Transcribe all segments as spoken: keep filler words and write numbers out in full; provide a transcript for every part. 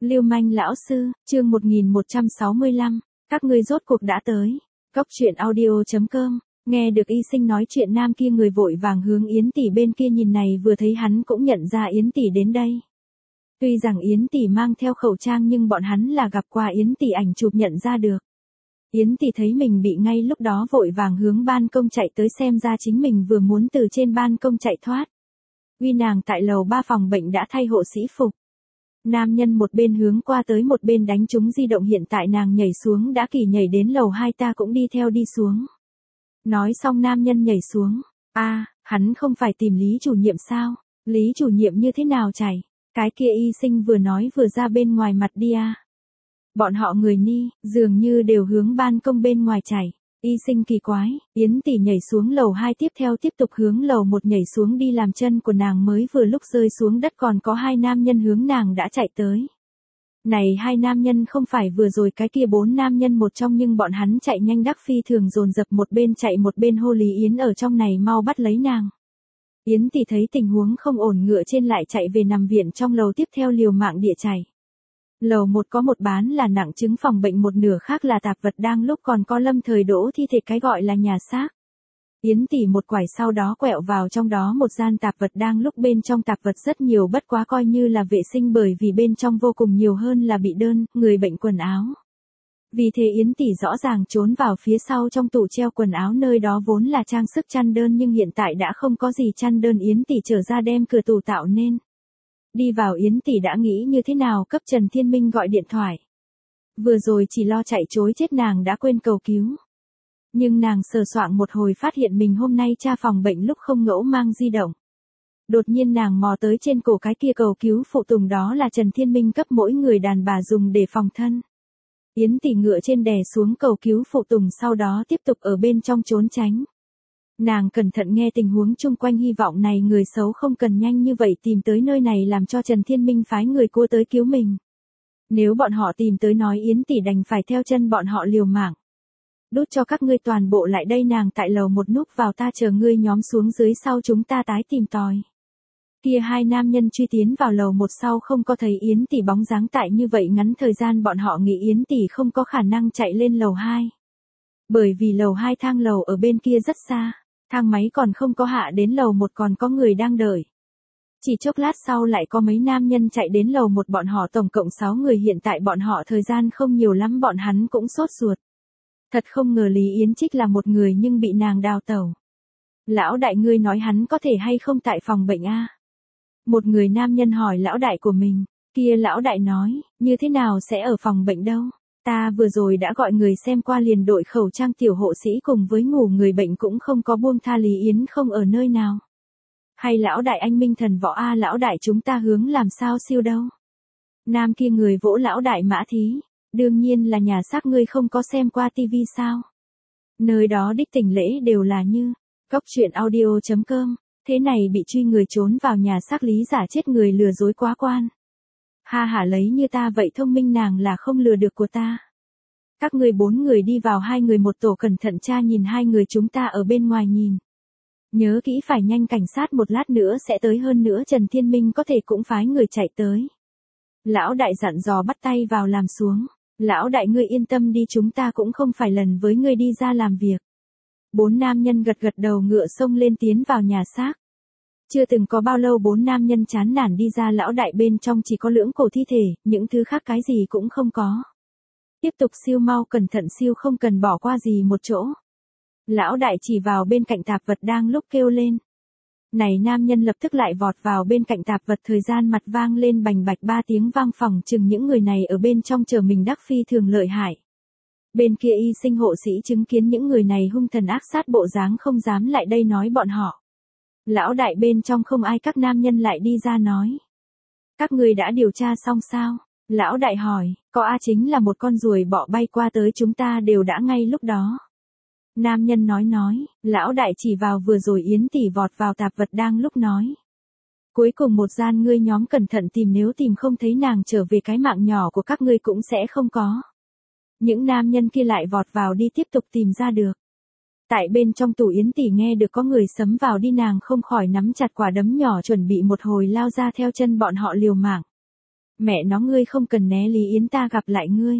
Lưu manh lão sư, chương một nghìn một trăm sáu mươi lăm, các ngươi rốt cuộc đã tới. Cốc truyện audio chấm com, nghe được Y Sinh nói chuyện nam kia người vội vàng hướng Yến tỷ bên kia nhìn này vừa thấy hắn cũng nhận ra Yến tỷ đến đây. Tuy rằng Yến tỷ mang theo khẩu trang nhưng bọn hắn là gặp qua Yến tỷ ảnh chụp nhận ra được. Yến tỷ thấy mình bị ngay lúc đó vội vàng hướng ban công chạy tới xem ra chính mình vừa muốn từ trên ban công chạy thoát. Uy nàng tại lầu ba phòng bệnh đã thay hộ sĩ phục. Nam nhân một bên hướng qua tới một bên đánh trúng di động hiện tại nàng nhảy xuống đã kỳ nhảy đến lầu hai ta cũng đi theo đi xuống. Nói xong nam nhân nhảy xuống. a à, hắn không phải tìm Lý chủ nhiệm sao? Lý chủ nhiệm như thế nào chảy? Cái kia Y Sinh vừa nói vừa ra bên ngoài mặt đi à. Bọn họ người ni, dường như đều hướng ban công bên ngoài chảy. Y Sinh kỳ quái, Yến tỷ nhảy xuống lầu hai tiếp theo tiếp tục hướng lầu một nhảy xuống đi làm chân của nàng mới vừa lúc rơi xuống đất còn có hai nam nhân hướng nàng đã chạy tới. Này hai nam nhân không phải vừa rồi cái kia bốn nam nhân một trong nhưng bọn hắn chạy nhanh đắc phi thường dồn dập một bên chạy một bên hô Lý Yến ở trong này mau bắt lấy nàng. Yến tỷ thấy tình huống không ổn ngựa trên lại chạy về nằm viện trong lầu tiếp theo liều mạng địa chạy. Lầu một có một bán là nặng chứng phòng bệnh một nửa khác là tạp vật đang lúc còn có lâm thời đỗ thi thể cái gọi là nhà xác. Yến tỷ một quải sau đó quẹo vào trong đó một gian tạp vật đang lúc bên trong tạp vật rất nhiều bất quá coi như là vệ sinh bởi vì bên trong vô cùng nhiều hơn là bị đơn, người bệnh quần áo. Vì thế Yến tỷ rõ ràng trốn vào phía sau trong tủ treo quần áo nơi đó vốn là trang sức chăn đơn nhưng hiện tại đã không có gì chăn đơn Yến tỷ trở ra đem cửa tủ tạo nên. Đi vào Yến tỷ đã nghĩ như thế nào cấp Trần Thiên Minh gọi điện thoại. Vừa rồi chỉ lo chạy chối chết nàng đã quên cầu cứu. Nhưng nàng sờ soạng một hồi phát hiện mình hôm nay tra phòng bệnh lúc không ngẫu mang di động. Đột nhiên nàng mò tới trên cổ cái kia cầu cứu phụ tùng đó là Trần Thiên Minh cấp mỗi người đàn bà dùng để phòng thân. Yến tỷ ngựa trên đè xuống cầu cứu phụ tùng sau đó tiếp tục ở bên trong trốn tránh. Nàng cẩn thận nghe tình huống chung quanh hy vọng này người xấu không cần nhanh như vậy tìm tới nơi này làm cho Trần Thiên Minh phái người cua tới cứu mình. Nếu bọn họ tìm tới nói Yến tỷ đành phải theo chân bọn họ liều mạng. Đút cho các ngươi toàn bộ lại đây nàng tại lầu một núp vào ta chờ ngươi nhóm xuống dưới sau chúng ta tái tìm tòi. Kia hai nam nhân truy tiến vào lầu một sau không có thấy Yến tỷ bóng dáng tại như vậy ngắn thời gian bọn họ nghĩ Yến tỷ không có khả năng chạy lên lầu hai. Bởi vì lầu hai thang lầu ở bên kia rất xa. Thang máy còn không có hạ đến lầu một còn có người đang đợi. Chỉ chốc lát sau lại có mấy nam nhân chạy đến lầu một bọn họ tổng cộng sáu người hiện tại bọn họ thời gian không nhiều lắm bọn hắn cũng sốt ruột. Thật không ngờ Lý Yến Trích là một người nhưng bị nàng đào tẩu. Lão đại ngươi nói hắn có thể hay không tại phòng bệnh a? Một người nam nhân hỏi lão đại của mình. Kia lão đại nói, như thế nào sẽ ở phòng bệnh đâu? Ta vừa rồi đã gọi người xem qua liền đội khẩu trang tiểu hộ sĩ cùng với ngủ người bệnh cũng không có buông tha Lý Yến không ở nơi nào. Hay lão đại anh minh thần võ a lão đại chúng ta hướng làm sao siêu đâu. Nam kia người vỗ lão đại mã thí. Đương nhiên là nhà xác ngươi không có xem qua tivi sao. Nơi đó đích tỉnh lễ đều là như. Cốc truyện audio chấm com. Thế này bị truy người trốn vào nhà xác lý giả chết người lừa dối quá quan. Ha hả lấy như ta vậy thông minh nàng là không lừa được của ta. Các người bốn người đi vào hai người một tổ cẩn thận tra nhìn hai người chúng ta ở bên ngoài nhìn. Nhớ kỹ phải nhanh cảnh sát một lát nữa sẽ tới hơn nữa Trần Thiên Minh có thể cũng phái người chạy tới. Lão đại dặn dò bắt tay vào làm xuống. Lão đại ngươi yên tâm đi chúng ta cũng không phải lần với ngươi đi ra làm việc. Bốn nam nhân gật gật đầu ngựa xông lên tiến vào nhà xác. Chưa từng có bao lâu bốn nam nhân chán nản đi ra lão đại bên trong chỉ có lưỡng cổ thi thể, những thứ khác cái gì cũng không có. Tiếp tục siêu mau cẩn thận siêu không cần bỏ qua gì một chỗ. Lão đại chỉ vào bên cạnh tạp vật đang lúc kêu lên. Này nam nhân lập tức lại vọt vào bên cạnh tạp vật thời gian mặt vang lên bành bạch ba tiếng vang phòng chừng những người này ở bên trong chờ mình đắc phi thường lợi hại. Bên kia Y Sinh hộ sĩ chứng kiến những người này hung thần ác sát bộ dáng không dám lại đây nói bọn họ. Lão đại bên trong không ai các nam nhân lại đi ra nói. Các người đã điều tra xong sao? Lão đại hỏi, có A chính là một con ruồi bọ bay qua tới chúng ta đều đã ngay lúc đó. Nam nhân nói nói, lão đại chỉ vào vừa rồi Yến tỷ vọt vào tạp vật đang lúc nói. Cuối cùng một gian ngươi nhóm cẩn thận tìm nếu tìm không thấy nàng trở về cái mạng nhỏ của các ngươi cũng sẽ không có. Những nam nhân kia lại vọt vào đi tiếp tục tìm ra được. Tại bên trong tủ Yến tỷ nghe được có người sấm vào đi nàng không khỏi nắm chặt quả đấm nhỏ chuẩn bị một hồi lao ra theo chân bọn họ liều mạng. Mẹ nó ngươi không cần né Lý Yến ta gặp lại ngươi.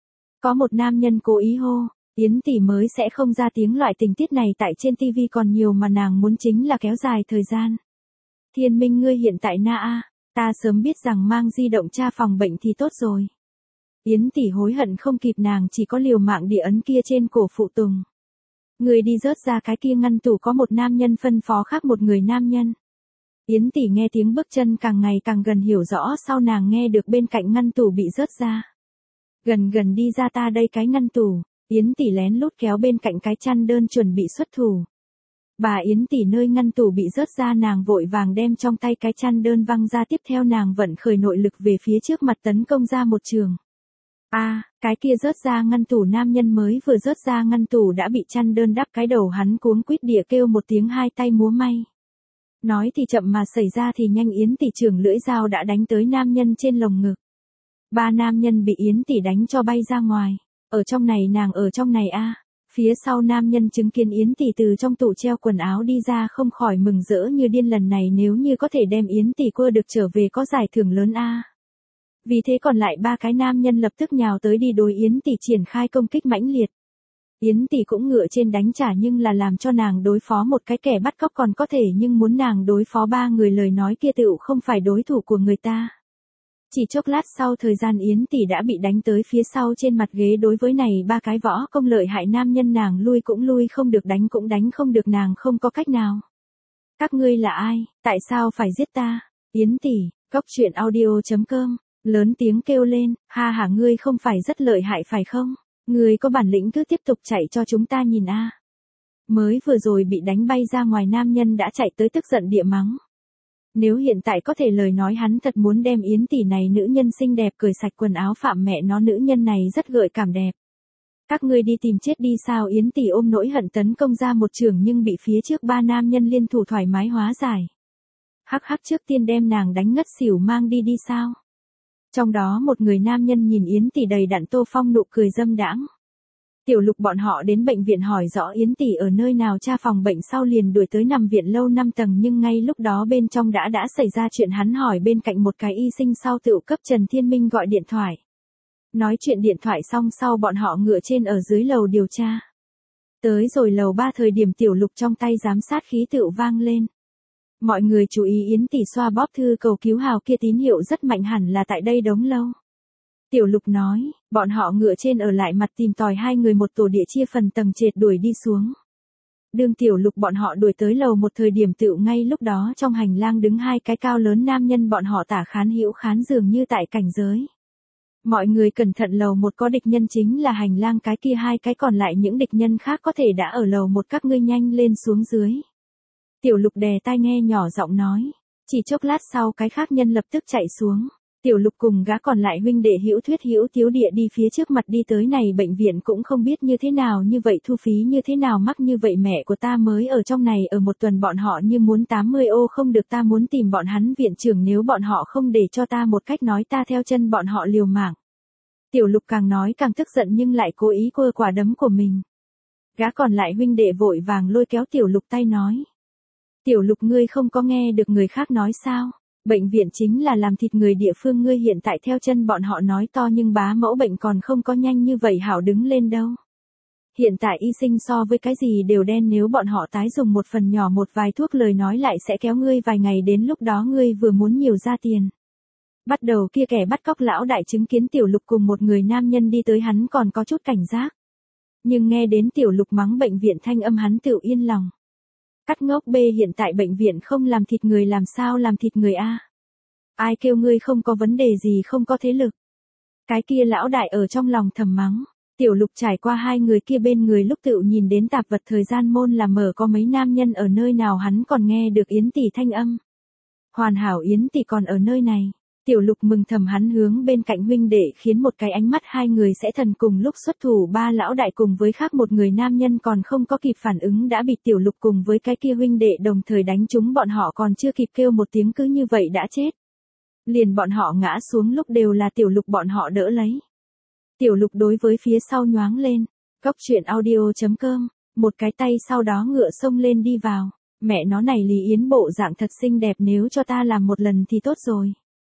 Có một nam nhân cố ý hô, Yến tỷ mới sẽ không ra tiếng loại tình tiết này tại trên tivi còn nhiều mà nàng muốn chính là kéo dài thời gian. Thiên Minh ngươi hiện tại na a, ta sớm biết rằng mang di động tra phòng bệnh thì tốt rồi. Yến tỷ hối hận không kịp nàng chỉ có liều mạng địa ấn kia trên cổ phụ tùng. Người đi rớt ra cái kia ngăn tủ có một nam nhân phân phó khác một người nam nhân. Yến tỷ nghe tiếng bước chân càng ngày càng gần hiểu rõ sau nàng nghe được bên cạnh ngăn tủ bị rớt ra. Gần gần đi ra ta đây cái ngăn tủ, Yến tỷ lén lút kéo bên cạnh cái chăn đơn chuẩn bị xuất thủ. Bà Yến tỷ nơi ngăn tủ bị rớt ra nàng vội vàng đem trong tay cái chăn đơn văng ra tiếp theo nàng vận khởi nội lực về phía trước mặt tấn công ra một trường. A, à, cái kia rớt ra ngăn tủ nam nhân mới vừa rớt ra ngăn tủ đã bị chăn đơn đắp cái đầu hắn cuống quýt địa kêu một tiếng hai tay múa may. Nói thì chậm mà xảy ra thì nhanh Yến tỷ trường lưỡi dao đã đánh tới nam nhân trên lồng ngực. Ba nam nhân bị Yến tỷ đánh cho bay ra ngoài. Ở trong này nàng ở trong này a. À. Phía sau nam nhân chứng kiến Yến tỷ từ trong tủ treo quần áo đi ra không khỏi mừng rỡ như điên lần này nếu như có thể đem Yến tỷ quơ được trở về có giải thưởng lớn a. À. Vì thế còn lại ba cái nam nhân lập tức nhào tới đi đối Yến tỷ triển khai công kích mãnh liệt. Yến tỷ cũng ngựa trên đánh trả nhưng là làm cho nàng đối phó một cái kẻ bắt cóc còn có thể nhưng muốn nàng đối phó ba người lời nói kia tựu không phải đối thủ của người ta. Chỉ chốc lát sau thời gian Yến tỷ đã bị đánh tới phía sau trên mặt ghế đối với này ba cái võ công lợi hại nam nhân nàng lui cũng lui không được đánh cũng đánh không được nàng không có cách nào. Các ngươi là ai, tại sao phải giết ta? Yến tỷ, góc truyện audio chấm com, lớn tiếng kêu lên, ha hả ngươi không phải rất lợi hại phải không? Ngươi có bản lĩnh cứ tiếp tục chạy cho chúng ta nhìn a. Mới vừa rồi bị đánh bay ra ngoài nam nhân đã chạy tới tức giận địa mắng. Nếu hiện tại có thể lời nói hắn thật muốn đem Yến tỷ này nữ nhân xinh đẹp cởi sạch quần áo phạm mẹ nó nữ nhân này rất gợi cảm đẹp. Các ngươi đi tìm chết đi sao Yến tỷ ôm nỗi hận tấn công ra một trường nhưng bị phía trước ba nam nhân liên thủ thoải mái hóa giải. Hắc hắc trước tiên đem nàng đánh ngất xỉu mang đi đi sao. Trong đó một người nam nhân nhìn Yến tỷ đầy đặn tô phong nụ cười dâm đãng. Tiểu Lục bọn họ đến bệnh viện hỏi rõ Yến tỷ ở nơi nào tra phòng bệnh sau liền đuổi tới nằm viện lâu năm tầng nhưng ngay lúc đó bên trong đã đã xảy ra chuyện hắn hỏi bên cạnh một cái y sinh sau tựu cấp Trần Thiên Minh gọi điện thoại. Nói chuyện điện thoại xong sau bọn họ ngựa trên ở dưới lầu điều tra. Tới rồi lầu ba thời điểm Tiểu Lục trong tay giám sát khí tựu vang lên. Mọi người chú ý Yến tỷ xoa bóp thư cầu cứu hào kia tín hiệu rất mạnh hẳn là tại đây đống lâu. Tiểu Lục nói, bọn họ ngựa trên ở lại mặt tìm tòi hai người một tổ địa chia phần tầng trệt đuổi đi xuống. Đường Tiểu Lục bọn họ đuổi tới lầu một thời điểm tựu ngay lúc đó trong hành lang đứng hai cái cao lớn nam nhân bọn họ tả khán hữu khán dường như tại cảnh giới. Mọi người cẩn thận lầu một có địch nhân chính là hành lang cái kia hai cái còn lại những địch nhân khác có thể đã ở lầu một các ngươi nhanh lên xuống dưới. Tiểu Lục đè tai nghe nhỏ giọng nói, chỉ chốc lát sau cái khác nhân lập tức chạy xuống. Tiểu Lục cùng gã còn lại huynh đệ hữu thuyết hữu tiếu địa đi phía trước mặt đi tới này bệnh viện cũng không biết như thế nào như vậy thu phí như thế nào mắc như vậy mẹ của ta mới ở trong này ở một tuần bọn họ như muốn tám mươi ô không được ta muốn tìm bọn hắn viện trưởng nếu bọn họ không để cho ta một cách nói ta theo chân bọn họ liều mạng. Tiểu Lục càng nói càng tức giận nhưng lại cố ý quơ quả đấm của mình. Gã còn lại huynh đệ vội vàng lôi kéo Tiểu Lục tay nói. Tiểu Lục ngươi không có nghe được người khác nói sao? Bệnh viện chính là làm thịt người địa phương ngươi hiện tại theo chân bọn họ nói to nhưng bá mẫu bệnh còn không có nhanh như vậy hảo đứng lên đâu. Hiện tại y sinh so với cái gì đều đen nếu bọn họ tái dùng một phần nhỏ một vài thuốc lời nói lại sẽ kéo ngươi vài ngày đến lúc đó ngươi vừa muốn nhiều ra tiền. Bắt đầu kia kẻ bắt cóc lão đại chứng kiến Tiểu Lục cùng một người nam nhân đi tới hắn còn có chút cảnh giác. Nhưng nghe đến Tiểu Lục mắng bệnh viện thanh âm hắn tự yên lòng. Cắt ngốc B hiện tại bệnh viện không làm thịt người làm sao làm thịt người A. Ai kêu ngươi không có vấn đề gì không có thế lực. Cái kia lão đại ở trong lòng thầm mắng. Tiểu Lục trải qua hai người kia bên người lúc tự nhìn đến tạp vật thời gian môn là mở có mấy nam nhân ở nơi nào hắn còn nghe được Yến tỷ thanh âm. Hoàn hảo Yến tỷ còn ở nơi này. Tiểu Lục mừng thầm hắn hướng bên cạnh huynh đệ khiến một cái ánh mắt hai người sẽ thần cùng lúc xuất thủ ba lão đại cùng với khác một người nam nhân còn không có kịp phản ứng đã bị Tiểu Lục cùng với cái kia huynh đệ đồng thời đánh trúng bọn họ còn chưa kịp kêu một tiếng cứ như vậy đã chết. Liền bọn họ ngã xuống lúc đều là Tiểu Lục bọn họ đỡ lấy. Tiểu Lục đối với phía sau nhoáng lên, góc truyện audio chấm com, một cái tay sau đó ngựa xông lên đi vào, mẹ nó này Lý Yến bộ dạng thật xinh đẹp nếu cho ta làm một lần thì tốt rồi.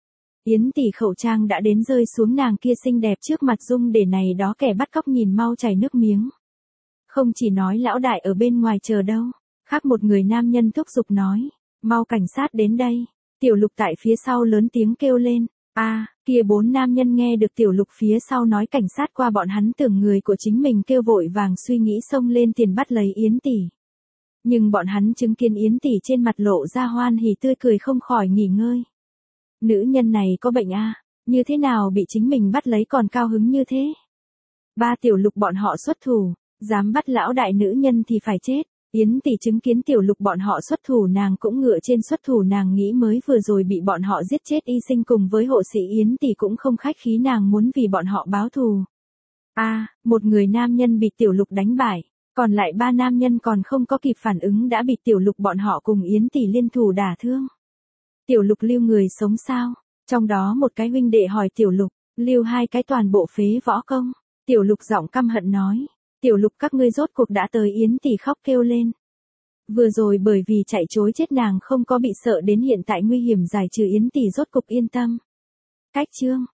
Yến tỷ khẩu trang đã đến rơi xuống nàng kia xinh đẹp trước mặt Dung để này đó kẻ bắt cóc nhìn mau chảy nước miếng. Không chỉ nói lão đại ở bên ngoài chờ đâu, khác một người nam nhân thúc giục nói, mau cảnh sát đến đây. Tiểu Lục tại phía sau lớn tiếng kêu lên, a à, kia bốn nam nhân nghe được Tiểu Lục phía sau nói cảnh sát qua bọn hắn tưởng người của chính mình kêu vội vàng suy nghĩ xông lên tiền bắt lấy Yến tỷ. Nhưng bọn hắn chứng kiến Yến tỷ trên mặt lộ ra hoan hỉ tươi cười không khỏi nghỉ ngơi. Nữ nhân này có bệnh a, à, như thế nào bị chính mình bắt lấy còn cao hứng như thế. Ba Tiểu Lục bọn họ xuất thủ, dám bắt lão đại nữ nhân thì phải chết. Yến tỷ chứng kiến Tiểu Lục bọn họ xuất thủ nàng cũng ngựa trên xuất thủ nàng nghĩ mới vừa rồi bị bọn họ giết chết y sinh cùng với hộ sĩ Yến tỷ cũng không khách khí nàng muốn vì bọn họ báo thù. A, à, một người nam nhân bị Tiểu Lục đánh bại, còn lại ba nam nhân còn không có kịp phản ứng đã bị Tiểu Lục bọn họ cùng Yến tỷ liên thủ đả thương. Tiểu Lục lưu người sống sao? Trong đó một cái huynh đệ hỏi Tiểu Lục, lưu hai cái toàn bộ phế võ công. Tiểu Lục giọng căm hận nói, Tiểu Lục các ngươi rốt cuộc đã tới. Yến tỷ khóc kêu lên. Vừa rồi bởi vì chạy trối chết nàng không có bị sợ đến hiện tại nguy hiểm giải trừ Yến tỷ rốt cục yên tâm. Cách chương